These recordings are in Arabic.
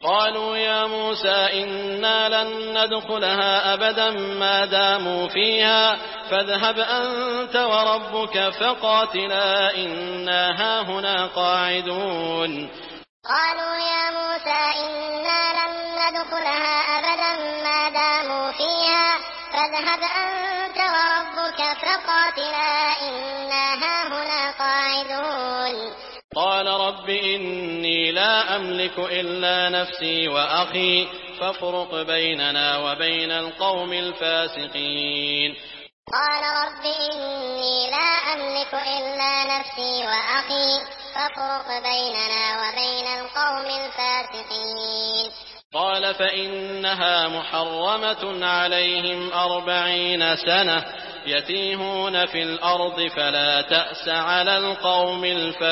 قالوا يا موسى إنا لن ندخلها أبدا ما داموا فيها فاذهب أنت وربك فقاتلا إنا هاهنا قاعدون. قالوا يا موسى إنا لن ندخلها أبدا ما داموا فيها فاذهب أنت وربك فقاتلا إنا هاهنا قاعدون. قال رب إني لا أملك إلا نفسي وأخي فافرق بيننا وبين القوم الفاسقين. قال رب إني لا أملك إلا نفسي وأخي فافرق بيننا وبين القوم الفاسقين. قال فإنها محرمة عليهم 40 سنة يتيهون في الأرض فلا تأس على القوم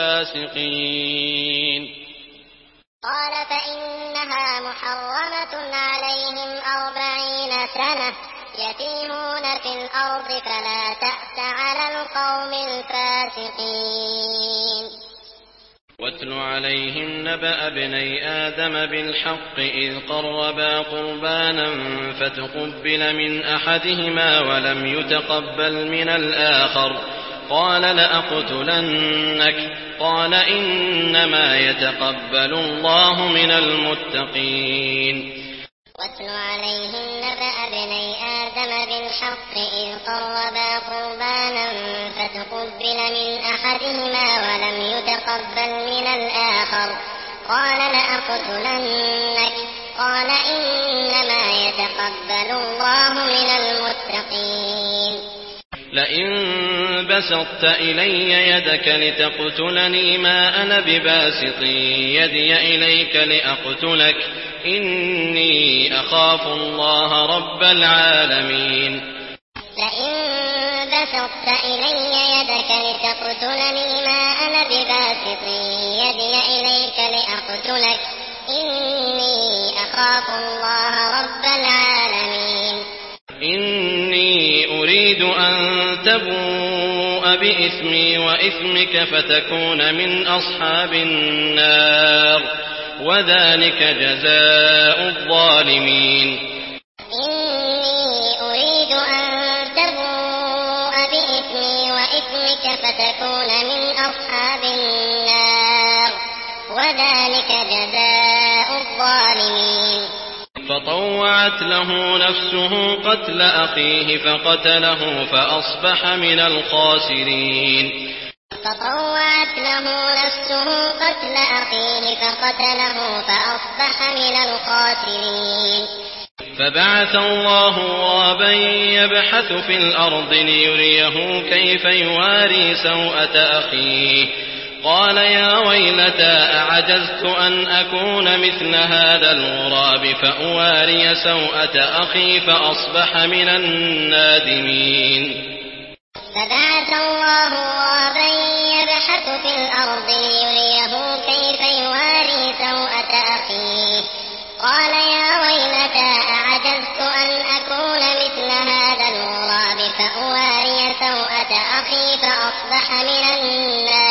الفاسقين. قال فإنها محرمة عليهم 40 سنة يتيهون في الأرض فلا تأس على القوم الفاسقين. واتل عليهم نبأ ابني آدم بالحق إذ قربا قربانا فتقبل من أحدهما ولم يتقبل من الآخر قال لأقتلنك قال إنما يتقبل الله من المتقين. واتل عليهم نبأ ابني آدم بالحق إذ قربا قربانا فتقبل من أحدهما ولم يتقبل من الآخر قال لأقتلنك قال إنما يتقبل الله من المتقين. لئن بسطت إلي يدك لتقتلني ما أنا بباسط يدي إليك لأقتلك إني أخاف الله رب العالمين. لئن بسطت إلي يدك لتقتلني ما أنا بباسط يدي إليك لأقتلك إني أخاف الله رب العالمين. إني أريد أن تبوء بإثمي وإثمك فتكون من أصحاب النار وذلك جزاء الظالمين. إني أريد أن تبوء بإثمي وإثمك فتكون من أصحاب النار وذلك جزاء الظالمين. فطوعت له نفسه قتل أخيه فقتله فأصبح من الخاسرين. فطوعت له نفسه قتل أخيه فقتله فأصبح من الخاسرين. فبعث الله غرابا يبحث في الأرض ليريه كيف يواري سوءة أخيه قال يا ويلتى أعجزت أن أكون مثل هذا الغراب فأواري سوءة أخي فأصبح من النادمين. فبعث الله غرابا يبحث في الأرض ليريه كيف يواري سوءة أخيه قال يا ويلتى أعجزت أن أكون مثل هذا الغراب فأواري سوءة أخي فأصبح من النادمين.